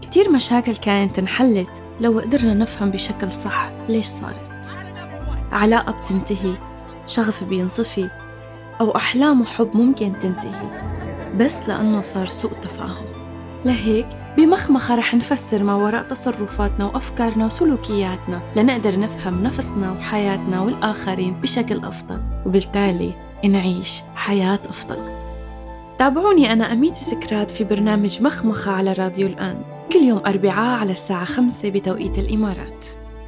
كتير مشاكل كانت انحلت لو قدرنا نفهم بشكل صح ليش صارت. علاقة بتنتهي، شغف بينطفي، أو أحلام وحب ممكن تنتهي بس لأنه صار سوء تفاهم. لهيك بمخمخة رح نفسر ما وراء تصرفاتنا وأفكارنا وسلوكياتنا لنقدر نفهم نفسنا وحياتنا والآخرين بشكل أفضل، وبالتالي نعيش حياة أفضل. تابعوني أنا أميتي سكرات في برنامج مخمخة على راديو الآن كل يوم أربعاء على الساعة 5 بتوقيت الإمارات.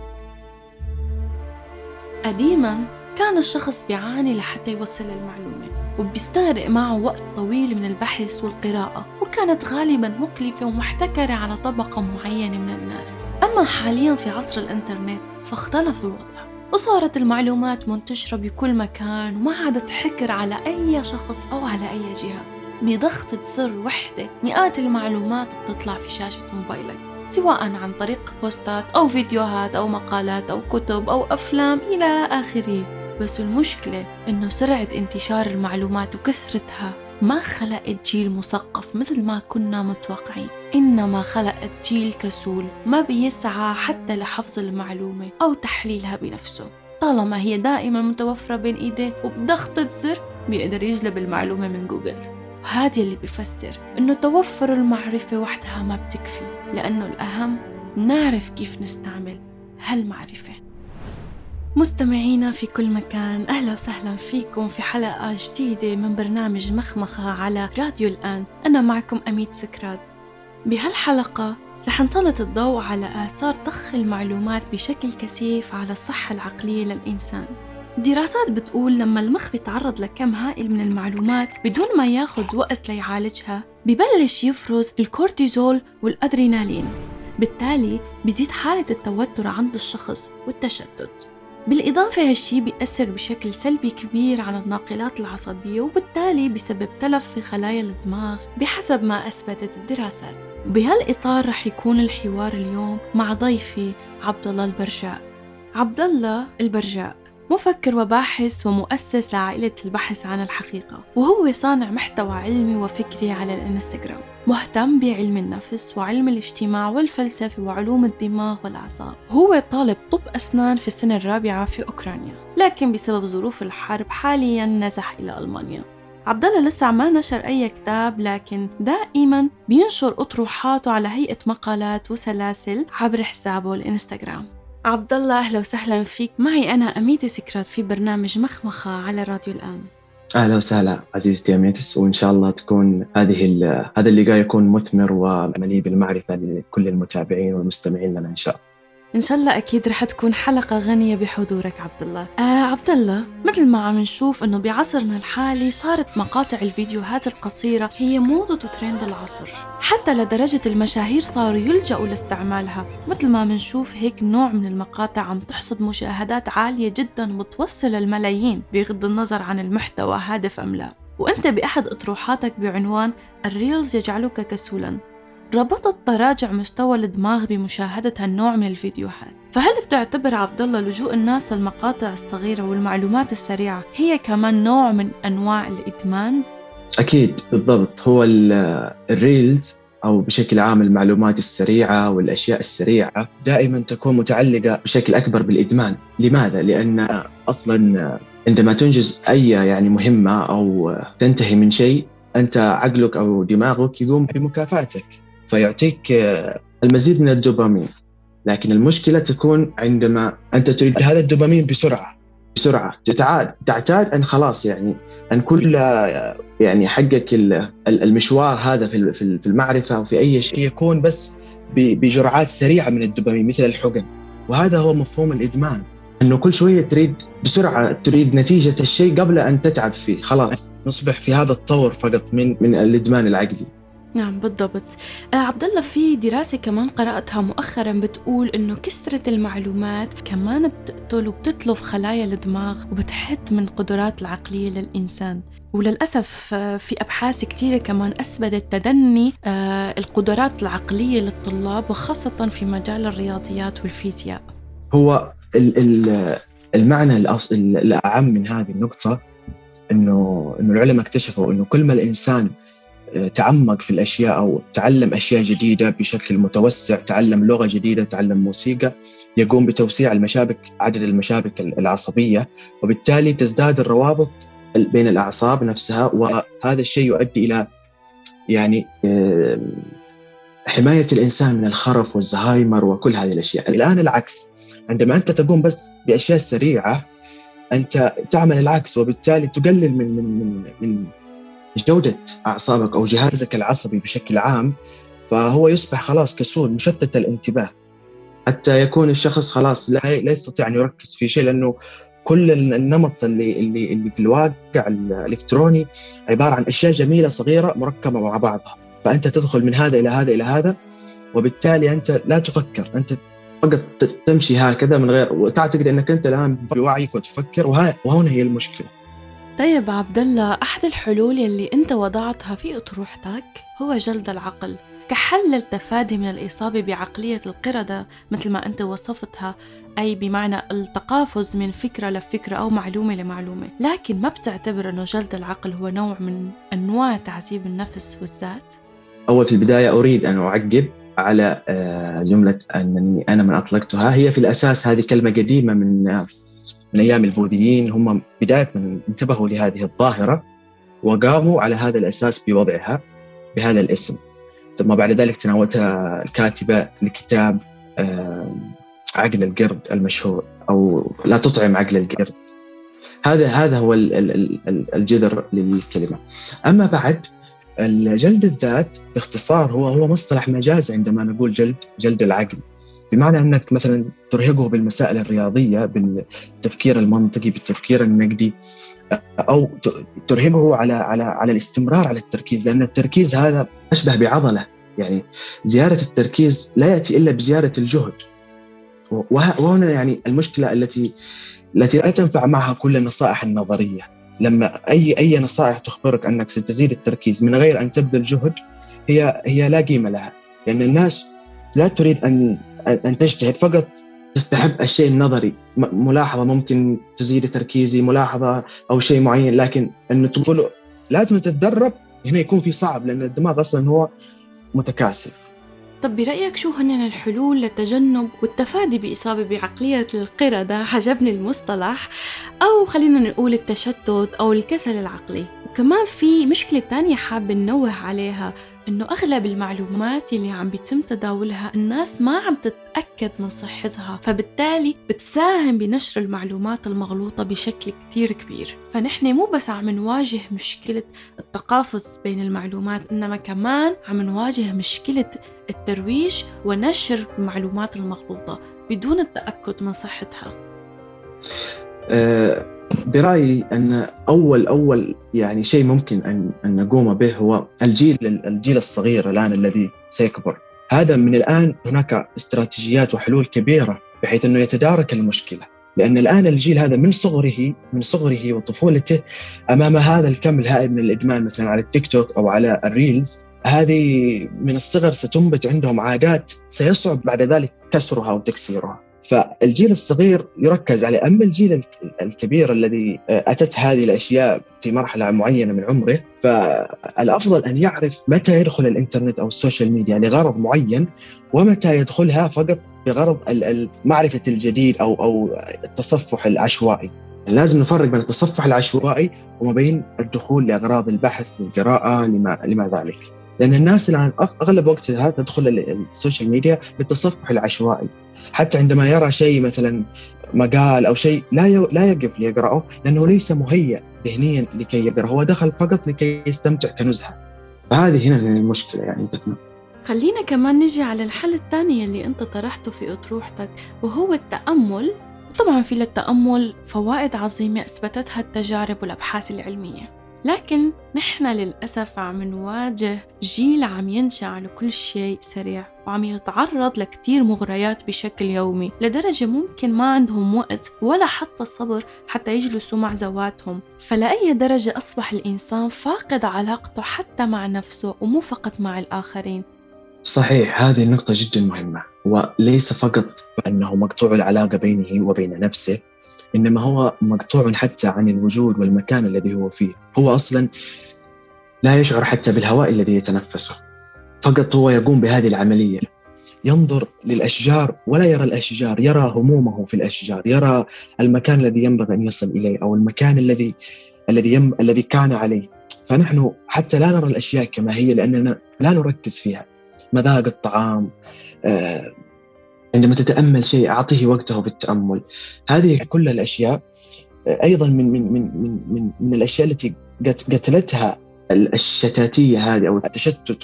قديماً كان الشخص بيعاني لحتى يوصل المعلومة، وبيستغرق معه وقت طويل من البحث والقراءة، وكانت غالباً مكلفة ومحتكرة على طبقة معينة من الناس. أما حالياً في عصر الإنترنت فاختلف الوضع، وصارت المعلومات منتشرة بكل مكان، وما عادت حكر على أي شخص أو على أي جهة. بضغطة زر وحدة مئات المعلومات بتطلع في شاشة موبايلك، سواء عن طريق بوستات أو فيديوهات أو مقالات أو كتب أو أفلام إلى آخره. بس المشكلة إنه سرعة انتشار المعلومات وكثرتها ما خلقت جيل مثقف مثل ما كنا متوقعين، إنما خلقت جيل كسول ما بيسعى حتى لحفظ المعلومة أو تحليلها بنفسه، طالما هي دائما متوفرة بين إيديه وبضغطة زر بيقدر يجلب المعلومة من جوجل. وهذا اللي بيفسر إنه توفر المعرفة وحدها ما بتكفي، لأنه الأهم نعرف كيف نستعمل هالمعرفة. مستمعينا في كل مكان، أهلا وسهلا فيكم في حلقة جديدة من برنامج مخمخة على راديو الآن. أنا معكم أميت سكرات. بهالحلقة رح نسلط الضوء على آثار ضخ المعلومات بشكل كثيف على الصحة العقلية للإنسان. الدراسات بتقول لما المخ بيتعرض لكم هائل من المعلومات بدون ما ياخد وقت ليعالجها ببلش يفرز الكورتيزول والأدرينالين، بالتالي بيزيد حالة التوتر عند الشخص والتشتت. بالإضافة هالشي بيأثر بشكل سلبي كبير على الناقلات العصبية، وبالتالي بسبب تلف في خلايا الدماغ بحسب ما أثبتت الدراسات. بهالإطار رح يكون الحوار اليوم مع ضيفي عبد الله البرجاء. عبد الله البرجاء مفكر وباحث ومؤسس لعائلة البحث عن الحقيقة، وهو صانع محتوى علمي وفكري على الانستغرام، مهتم بعلم النفس وعلم الاجتماع والفلسفة وعلوم الدماغ والأعصاب. هو طالب طب أسنان في السنة الرابعة في أوكرانيا، لكن بسبب ظروف الحرب حالياً نزح إلى ألمانيا. عبد الله لسه ما نشر أي كتاب، لكن دائماً بينشر أطروحاته على هيئة مقالات وسلاسل عبر حسابه الانستغرام. عبد الله أهلا وسهلا فيك. معي أنا أميتي سكرات في برنامج مخمخة على راديو الآن. أهلا وسهلا عزيزتي أميتس، وإن شاء الله تكون هذا اللقاء يكون مثمر ومليء بالمعرفة لكل المتابعين والمستمعين لنا إن شاء الله. إن شاء الله أكيد رح تكون حلقة غنية بحضورك عبد الله. عبد الله، مثل ما عم نشوف إنه بعصرنا الحالي صارت مقاطع الفيديوهات القصيرة هي موضة وترند العصر، حتى لدرجة المشاهير صاروا يلجأوا لاستعمالها. مثل ما بنشوف هيك نوع من المقاطع عم تحصد مشاهدات عالية جدا وتوصل الملايين بغض النظر عن المحتوى هادف أم لا. وأنت بأحد أطروحاتك بعنوان الريلز يجعلك كسولا ربطت تراجع مستوى الدماغ بمشاهدة هالنوع من الفيديوهات. فهل بتعتبر عبد الله لجوء الناس للمقاطع الصغيرة والمعلومات السريعة هي كمان نوع من أنواع الإدمان؟ أكيد بالضبط. هو الريلز أو بشكل عام المعلومات السريعة والأشياء السريعة دائما تكون متعلقة بشكل أكبر بالإدمان. لماذا؟ لأن أصلا عندما تنجز أي مهمة أو تنتهي من شيء، أنت عقلك أو دماغك يقوم بمكافأتك فيعطيك المزيد من الدوبامين. لكن المشكلة تكون عندما أنت تريد هذا الدوبامين بسرعة تعتاد أن خلاص أن كل حقك المشوار هذا في المعرفة وفي أي شيء يكون بس بجرعات سريعة من الدوبامين مثل الحقن. وهذا هو مفهوم الإدمان، أنه كل شوية تريد بسرعة، تريد نتيجة الشيء قبل أن تتعب فيه. خلاص نصبح في هذا الطور فقط من الإدمان العقلي. نعم بالضبط. عبد الله، في دراسة كمان قرأتها مؤخرا بتقول إنه كثرة المعلومات كمان بتقتل وبتتلف خلايا الدماغ وبتحد من قدرات العقلية للإنسان. وللأسف في أبحاث كتيرة كمان أثبتت تدني القدرات العقلية للطلاب، وخاصة في مجال الرياضيات والفيزياء. هو المعنى الأعم من هذه النقطة إنه العلماء اكتشفوا إنه كل ما الإنسان تعمق في الأشياء أو تعلم أشياء جديدة بشكل متوسع، تعلم لغة جديدة، تعلم موسيقى، يقوم بتوسيع عدد المشابك العصبية، وبالتالي تزداد الروابط بين الأعصاب نفسها، وهذا الشيء يؤدي إلى يعني حماية الإنسان من الخرف والزهايمر وكل هذه الأشياء. الآن العكس، عندما أنت تقوم بس بأشياء سريعة أنت تعمل العكس، وبالتالي تقلل من جودة أعصابك أو جهازك العصبي بشكل عام، فهو يصبح خلاص كسول مشتت الانتباه، حتى يكون الشخص خلاص لا يستطيع أن يركز في شيء، لأنه كل النمط اللي في الواقع الإلكتروني عبارة عن أشياء جميلة صغيرة مركبة مع بعضها، فأنت تدخل من هذا إلى هذا إلى هذا، وبالتالي أنت لا تفكر، أنت فقط تمشي هكذا من غير وتعتقد أنك أنت الآن بوعيك وتفكر، وهنا هي المشكلة. طيب عبد الله، أحد الحلول يلي أنت وضعتها في أطروحتك هو جلد العقل كحل للتفادي من الإصابة بعقلية القردة مثل ما أنت وصفتها، أي بمعنى التقافز من فكرة لفكرة أو معلومة لمعلومة. لكن ما بتعتبر أنه جلد العقل هو نوع من أنواع تعذيب النفس والذات؟ أول في البداية أريد أن أعقب على جملة أنني أنا من أطلقتها. هي في الأساس هذه كلمة قديمة من أيام البوذيين، هم بداية من انتبهوا لهذه الظاهرة وقاموا على هذا الأساس بوضعها بهذا الاسم. ثم بعد ذلك تناولتها الكاتبة لكتاب عقل القرد المشهور، أو لا تطعم عقل القرد. هذا هو الجذر للكلمة. أما بعد الجلد الذات باختصار هو مصطلح مجازي عندما نقول جلد العقل، بمعنى أنك مثلا ترهقه بالمسائل الرياضية، بالتفكير المنطقي، بالتفكير النقدي، أو ترهقه على الاستمرار على التركيز، لأن التركيز هذا أشبه بعضلة، يعني زيادة التركيز لا يأتي إلا بزيادة الجهد. وهنا يعني المشكلة التي لا تنفع معها كل النصائح النظرية. لما أي نصائح تخبرك أنك ستزيد التركيز من غير أن تبذل جهد هي لا قيمة لها، لأن الناس لا تريد أن تجتهد، فقط تستحب الشيء النظري، ملاحظة ممكن تزيد تركيزي، ملاحظة أو شيء معين، لكن أنه تقول لازم تتدرب هنا يكون في صعب، لأن الدماغ أصلا هو متكاسل. طب برأيك شو هن الحلول للتجنب والتفادي بإصابة بعقلية القردة؟ عجبني المصطلح، أو خلينا نقول التشتت أو الكسل العقلي. وكمان في مشكلة تانية حابة ننوه عليها، إنه أغلب المعلومات اللي عم بيتم تداولها الناس ما عم تتأكد من صحتها، فبالتالي بتساهم بنشر المعلومات المغلوطة بشكل كتير كبير. فنحن مو بس عم نواجه مشكلة التقافز بين المعلومات، إنما كمان عم نواجه مشكلة الترويج ونشر المعلومات المغلوطة بدون التأكد من صحتها. برأيي أن أول يعني شيء ممكن أن نقوم به هو الجيل الصغير الآن الذي سيكبر. هذا من الآن هناك استراتيجيات وحلول كبيرة بحيث أنه يتدارك المشكلة، لأن الآن الجيل هذا من صغره وطفولته أمام هذا الكم الهائل من الإدمان، مثلا على التيك توك أو على الريلز. هذه من الصغر ستنبت عندهم عادات سيصعب بعد ذلك كسرها وتكسيرها. فالجيل الصغير يركز عليه. أما الجيل الكبير الذي أتت هذه الأشياء في مرحلة معينة من عمره، فالأفضل أن يعرف متى يدخل الإنترنت أو السوشيال ميديا لغرض معين، ومتى يدخلها فقط بغرض معرفة الجديد أو التصفح العشوائي. لازم نفرق بين التصفح العشوائي وما بين الدخول لأغراض البحث والقراءة لما ذلك، لأن الناس الآن أغلب وقتها تدخل السوشيال ميديا للتصفح العشوائي. حتى عندما يرى شيء مثلا مقال أو شيء لا يقف ليقرأه، لأنه ليس مهيأ ذهنيا لكي يقرأ، هو دخل فقط لكي يستمتع كنزهة. فهذه هنا المشكلة يعني. خلينا كمان نجي على الحل الثاني اللي أنت طرحته في أطروحتك، وهو التأمل. طبعا في للتأمل فوائد عظيمة أثبتتها التجارب والأبحاث العلمية، لكن نحن للأسف عم نواجه جيل عم ينشأ على كل شيء سريع، وعم يتعرض لكتير مغريات بشكل يومي، لدرجة ممكن ما عندهم وقت ولا حتى صبر حتى يجلسوا مع ذواتهم. فلأي درجة أصبح الإنسان فاقد علاقته حتى مع نفسه ومو فقط مع الآخرين. صحيح، هذه النقطة جدا مهمة، وليس فقط أنه مقطوع العلاقة بينه وبين نفسه، إنما هو مقطوع حتى عن الوجود والمكان الذي هو فيه. هو أصلا لا يشعر حتى بالهواء الذي يتنفسه، فقط هو يقوم بهذه العملية. ينظر للأشجار ولا يرى الأشجار، يرى همومه في الأشجار، يرى المكان الذي ينبغي أن يصل إليه أو المكان الذي كان عليه. فنحن حتى لا نرى الأشياء كما هي لأننا لا نركز فيها. مذاق الطعام، عندما تتأمل شيء أعطيه وقته بالتأمل. هذه كل الأشياء أيضا من الأشياء التي قتلتها الشتاتية هذه أو التشتت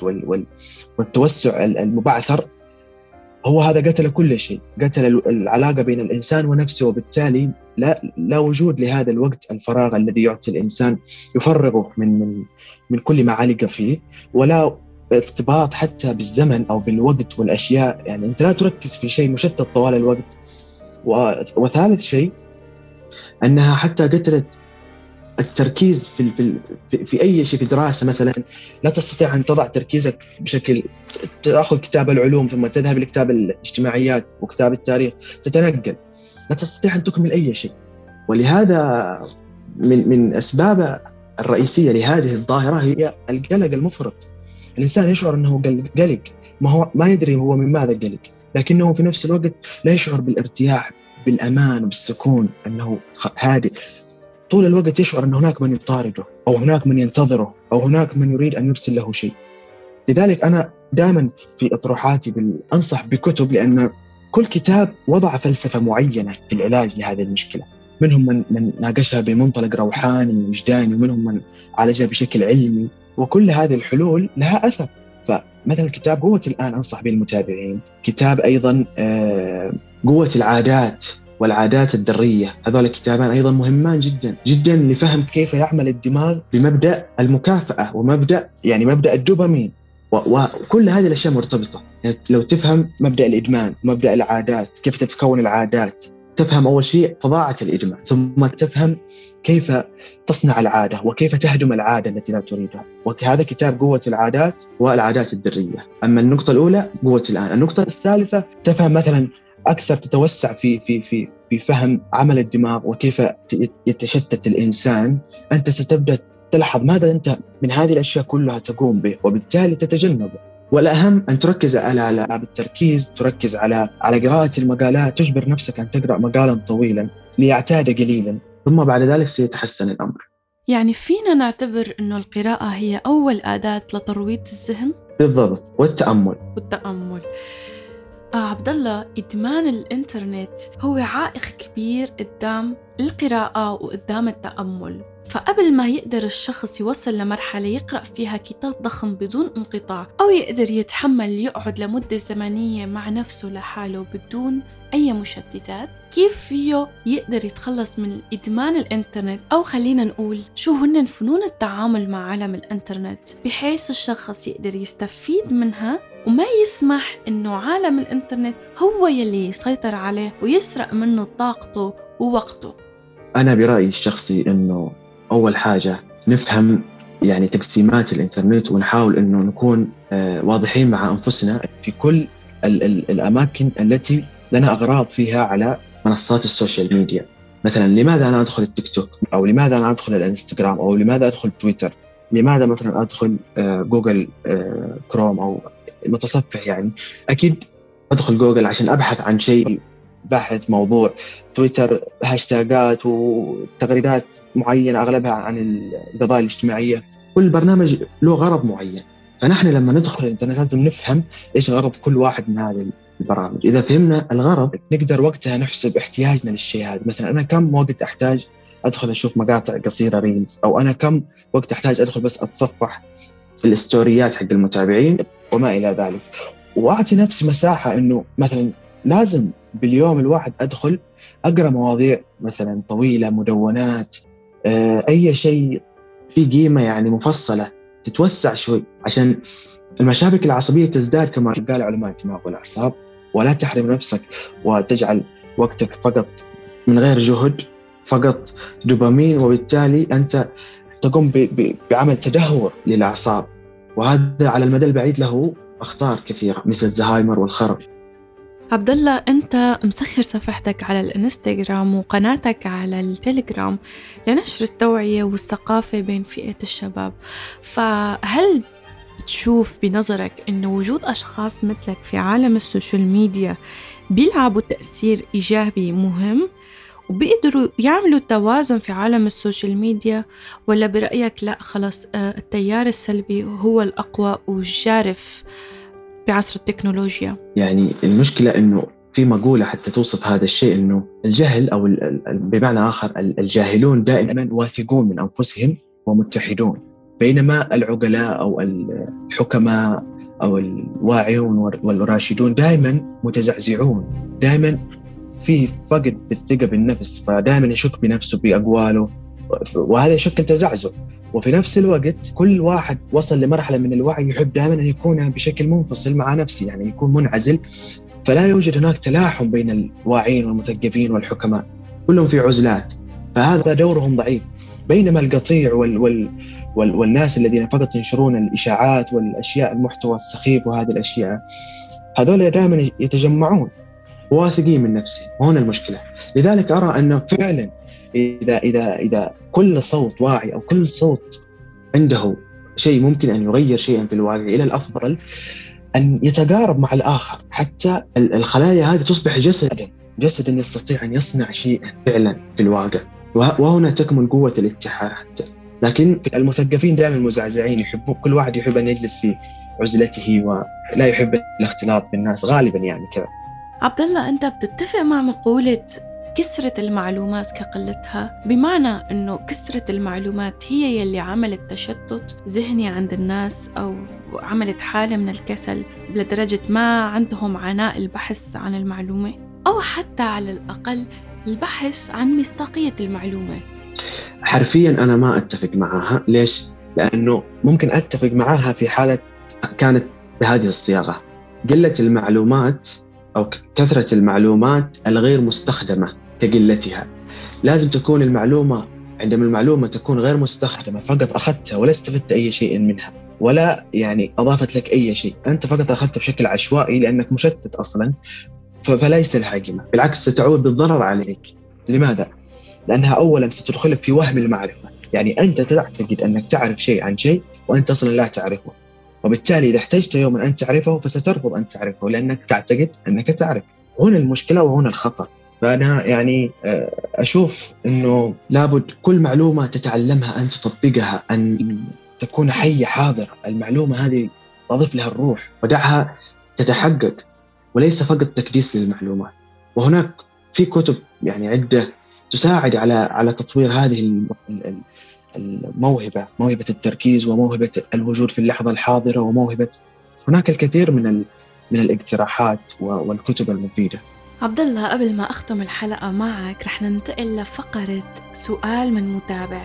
والتوسع المبعثر. هو هذا قتل كل شيء، قتل العلاقة بين الإنسان ونفسه، وبالتالي لا وجود لهذا الوقت الفراغ الذي يعطي الإنسان يفرغه من كل ما علق فيه، ولا ارتباط حتى بالزمن أو بالوقت والأشياء. يعني أنت لا تركز في شيء، مشتت طوال الوقت. وثالث شيء أنها حتى قتلت التركيز في أي شيء. في دراسة مثلا لا تستطيع أن تضع تركيزك بشكل، تأخذ كتاب العلوم ثم تذهب لكتاب الاجتماعيات وكتاب التاريخ، تتنقل، لا تستطيع أن تكمل أي شيء. ولهذا من أسباب الرئيسية لهذه الظاهرة هي القلق المفرط. الإنسان يشعر أنه قلق، ما يدري هو من ماذا قلق، لكنه في نفس الوقت لا يشعر بالارتياح، بالأمان وبالسكون، أنه هادئ. طول الوقت يشعر أن هناك من يطارده أو هناك من ينتظره أو هناك من يريد أن يرسل له شيء. لذلك أنا دائما في أطروحاتي أنصح بكتب، لأن كل كتاب وضع فلسفة معينة في العلاج لهذه المشكلة. منهم من ناقشها بمنطلق روحاني ووجداني، ومنهم من عالجها بشكل علمي، وكل هذه الحلول لها أثر. فمثلا كتاب قوة الآن أنصح به المتابعين. كتاب أيضا قوة العادات والعادات الذرية. هذول الكتابان أيضا مهمان جدا جدا لفهم كيف يعمل الدماغ بمبدأ المكافأة ومبدأ الدوبامين، وكل هذه الأشياء مرتبطة. يعني لو تفهم مبدأ الإدمان، مبدأ العادات، كيف تتكون العادات، تفهم أول شيء فظاعة الإدمان، ثم تفهم كيف تصنع العادة وكيف تهدم العادة التي لا تريدها. وهذا كتاب قوة العادات والعادات الذرية. أما النقطة الأولى قوة الآن. النقطة الثالثة تفهم مثلا أكثر، تتوسع في فهم عمل الدماغ وكيف يتشتت الإنسان. أنت ستبدأ تلاحظ ماذا أنت من هذه الأشياء كلها تقوم به، وبالتالي تتجنبه. والأهم أن تركز على بالتركيز، تركز على قراءة المقالات، تجبر نفسك أن تقرأ مقالا طويلا ليعتاد قليلا، ثم بعد ذلك سيتحسن الأمر. يعني فينا نعتبر أنه القراءة هي أول أداة لترويض الذهن؟ بالضبط. والتأمل. عبد الله، إدمان الإنترنت هو عائق كبير قدام القراءة وقدام التأمل. فقبل ما يقدر الشخص يوصل لمرحلة يقرأ فيها كتاب ضخم بدون انقطاع، أو يقدر يتحمل يقعد لمدة زمنية مع نفسه لحاله بدون أي مشتتات، كيف فيه يقدر يتخلص من إدمان الإنترنت؟ أو خلينا نقول شو هن فنون التعامل مع عالم الإنترنت بحيث الشخص يقدر يستفيد منها وما يسمح إنه عالم الإنترنت هو يلي يسيطر عليه ويسرق منه طاقته ووقته. أنا برأيي الشخصي إنه أول حاجة نفهم يعني تقسيمات الإنترنت، ونحاول إنه نكون واضحين مع أنفسنا في كل الأماكن التي لنا أغراض فيها على منصات السوشيال ميديا. مثلا لماذا أنا أدخل التيك توك، أو لماذا أنا أدخل الانستغرام، أو لماذا أدخل تويتر، لماذا مثلا أدخل جوجل كروم أو المتصفح. يعني أكيد أدخل جوجل عشان أبحث عن شيء، بحث موضوع. تويتر هاشتاجات وتغريدات معينة أغلبها عن القضايا الاجتماعية. كل برنامج له غرض معين، فنحن لما ندخل الإنترنت لازم نفهم إيش غرض كل واحد من هذه البرامج. إذا فهمنا الغرض نقدر وقتها نحسب احتياجنا للشيء هذا. مثلا أنا كم وقت أحتاج أدخل أشوف مقاطع قصيرة ريلز، أو أنا كم وقت أحتاج أدخل بس أتصفح الاستوريات حق المتابعين وما إلى ذلك. وأعطي نفسي مساحة إنه مثلا لازم باليوم الواحد أدخل أقرأ مواضيع مثلا طويلة، مدونات، أي شيء فيه قيمة يعني مفصلة، تتوسع شوي عشان المشابك العصبية تزداد كما قال علماء الدماغ والأعصاب. ولا تحرم نفسك وتجعل وقتك فقط من غير جهد، فقط دوبامين، وبالتالي أنت تقوم بعمل تدهور للأعصاب، وهذا على المدى البعيد له أخطار كثيرة مثل الزهايمر والخرف. عبد الله، أنت مسخر صفحتك على الإنستغرام وقناتك على التليجرام لنشر التوعية والثقافة بين فئة الشباب، فهل بتشوف بنظرك إنه وجود أشخاص مثلك في عالم السوشيال ميديا بيلعبوا تأثير إيجابي مهم وبيقدروا يعملوا توازن في عالم السوشيال ميديا، ولا برأيك لا خلاص التيار السلبي هو الأقوى والجارف بعصر التكنولوجيا؟ يعني المشكلة إنه في مقولة حتى توصف هذا الشيء، إنه الجهل أو بمعنى آخر الجاهلون دائما واثقون من أنفسهم ومتحدون، بينما العقلاء أو الحكماء أو الواعيون والراشدون دائما متزعزعون، دائما في فقد بالثقة بالنفس، فدائما يشك بنفسه بأقواله، وهذا يشكل تزعزع. وفي نفس الوقت كل واحد وصل لمرحلة من الوعي يحب دائما أن يكون بشكل منفصل مع نفسه، يعني يكون منعزل، فلا يوجد هناك تلاحم بين الواعين والمثقفين والحكماء، كلهم في عزلات، فهذا دورهم ضعيف. بينما القطيع والناس الذين فقط ينشرون الإشاعات والأشياء المحتوى السخيف وهذه الأشياء، هذول دائما يتجمعون واثقين من نفسهم، وهنا المشكلة. لذلك أرى أنه فعلا إذا كل صوت واعي أو كل صوت عنده شيء ممكن أن يغير شيئا في الواقع إلى الأفضل، أن يتقارب مع الآخر حتى الخلايا هذه تصبح جسدا يستطيع أن يصنع شيئا فعلا في الواقع، وهنا تكمن قوة الاتحاد حتى. لكن المثقفين دائما مزعزعين، يحبوا كل واحد يحب أن يجلس في عزلته ولا يحب الاختلاط بالناس غالبا، يعني كذا. عبد الله، أنت بتتفق مع مقولة كثرة المعلومات كقلتها، بمعنى أنه كثرة المعلومات هي يلي عملت تشتت ذهني عند الناس أو عملت حالة من الكسل لدرجة ما عندهم عناء البحث عن المعلومة، أو حتى على الأقل البحث عن مصداقية المعلومة؟ حرفيا أنا ما أتفق معها. ليش؟ لأنه ممكن أتفق معها في حالة كانت بهذه الصياغة: قلة المعلومات أو كثرة المعلومات الغير مستخدمة كقلتها. لازم تكون المعلومة، عندما المعلومة تكون غير مستخدمة فقط أخذتها ولا استفدت أي شيء منها، ولا يعني أضافت لك أي شيء، أنت فقط أخذتها بشكل عشوائي لأنك مشتت أصلا، فليس لها قيمة، بالعكس ستعود بالضرر عليك. لماذا؟ لأنها أولا ستدخلك في وهم المعرفة، يعني أنت تعتقد أنك تعرف شيء عن شيء وأنت أصلا لا تعرفه، وبالتالي إذا احتجت يوما أن تعرفه فسترفض أن تعرفه لأنك تعتقد أنك تعرف. هنا المشكلة وهنا الخطر. فأنا يعني أشوف أنه لابد كل معلومة تتعلمها أن تطبقها، أن تكون حية حاضرة. المعلومة هذه تضيف لها الروح ودعها تتحقق، وليس فقط تكديس للمعلومات. وهناك في كتب يعني عدة تساعد على تطوير هذه الموهبة، موهبة التركيز وموهبة الوجود في اللحظة الحاضرة وموهبة، هناك الكثير من الاقتراحات والكتب المفيدة. عبد الله، قبل ما أختم الحلقة معك رح ننتقل لفقرة سؤال من متابع.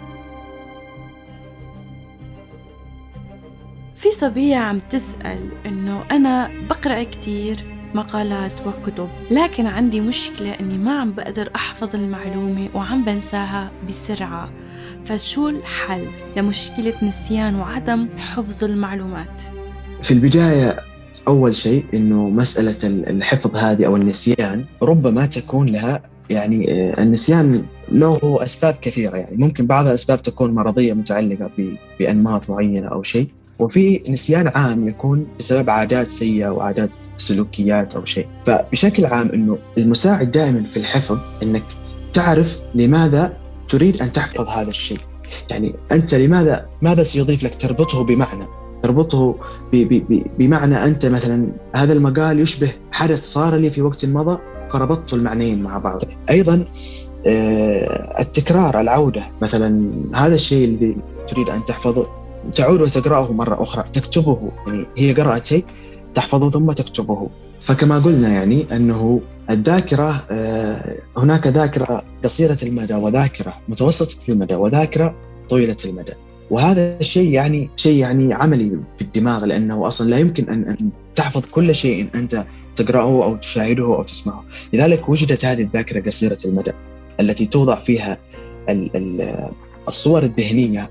في صبية عم تسأل إنه أنا بقرأ كتير مقالات وكتب، لكن عندي مشكلة إني ما عم بقدر أحفظ المعلومة وعم بنساها بسرعة، فشو الحل لمشكلة نسيان وعدم حفظ المعلومات؟ في البداية أول شيء إنه مسألة الحفظ هذه أو النسيان ربما تكون لها يعني النسيان له أسباب كثيرة، يعني ممكن بعض الأسباب تكون مرضية متعلقة بأنماط معينة أو شيء، وفي نسيان عام يكون بسبب عادات سيئة وعادات سلوكيات أو شيء. فبشكل عام إنه المساعد دائما في الحفظ إنك تعرف لماذا تريد أن تحفظ هذا الشيء، يعني أنت ماذا سيضيف لك، تربطه بمعنى أنت مثلا هذا المقال يشبه حدث صار لي في وقت مضى فربطت المعنيين مع بعض. أيضا التكرار، العودة، مثلا هذا الشيء الذي تريد أن تحفظه تعود وتقرأه مرة أخرى، تكتبه، يعني هي قرأت شيء تحفظه ثم تكتبه. فكما قلنا يعني أنه الذاكرة هناك ذاكرة قصيرة المدى وذاكرة متوسطة المدى وذاكرة طويلة المدى، وهذا الشيء يعني عملي في الدماغ، لأنه أصلا لا يمكن أن تحفظ كل شيء أنت تقرأه أو تشاهده أو تسمعه. لذلك وجدت هذه الذاكرة قصيرة المدى التي توضع فيها الصور الذهنية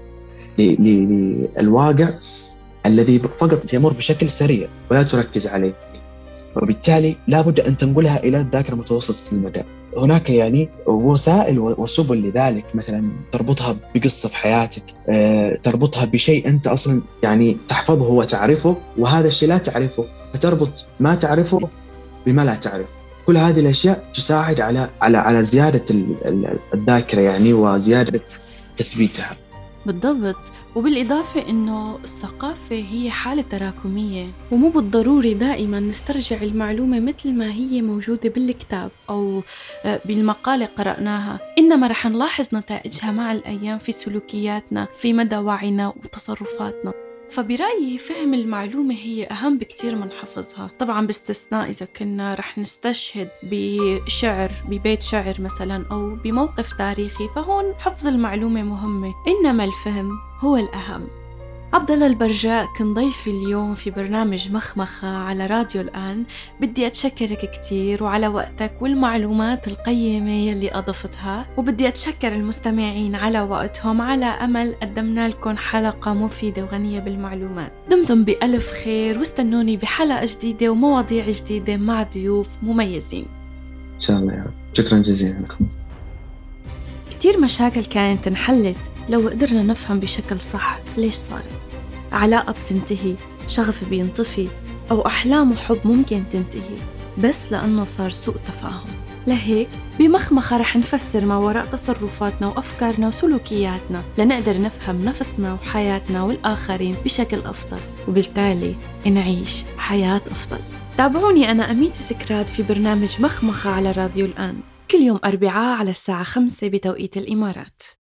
للواقع الذي فقط يمر بشكل سريع ولا تركز عليه. وبالتالي لابد أن تنقلها إلى الذاكرة متوسطة المدى. هناك يعني وسائل وسبل لذلك، مثلا تربطها بقصة في حياتك، تربطها بشيء أنت أصلا يعني تحفظه وتعرفه، وهذا الشيء لا تعرفه، فتربط ما تعرفه بما لا تعرف. كل هذه الأشياء تساعد على زيادة الذاكرة يعني، وزيادة تثبيتها. بالضبط. وبالإضافة إنه الثقافة هي حالة تراكمية، ومو بالضروري دائما نسترجع المعلومة مثل ما هي موجودة بالكتاب أو بالمقالة قرأناها، إنما رح نلاحظ نتائجها مع الأيام في سلوكياتنا، في مدى وعينا وتصرفاتنا. فبرأيي فهم المعلومة هي أهم بكتير من حفظها، طبعا باستثناء إذا كنا رح نستشهد بشعر، ببيت شعر مثلا أو بموقف تاريخي، فهون حفظ المعلومة مهمة، إنما الفهم هو الأهم. عبد الله البرجاء كان ضيفي اليوم في برنامج مخمخة على راديو الآن. بدي أتشكرك كتير وعلى وقتك والمعلومات القيمة يلي أضفتها، وبدي أتشكر المستمعين على وقتهم، على أمل قدمنا لكم حلقة مفيدة وغنية بالمعلومات. دمتم بألف خير، واستنوني بحلقة جديدة ومواضيع جديدة مع ضيوف مميزين إن شاء الله. يا شكرا جزيلا لكم. كتير مشاكل كانت انحلت لو قدرنا نفهم بشكل صح ليش صارت. علاقة بتنتهي، شغف بينطفي، أو أحلام وحب ممكن تنتهي بس لأنه صار سوء تفاهم. لهيك بمخمخة رح نفسر ما وراء تصرفاتنا وأفكارنا وسلوكياتنا، لنقدر نفهم نفسنا وحياتنا والآخرين بشكل أفضل، وبالتالي نعيش حياة أفضل. تابعوني أنا أميتة سكرات في برنامج مخمخة على راديو الآن كل يوم أربعاء على الساعة 5 بتوقيت الإمارات.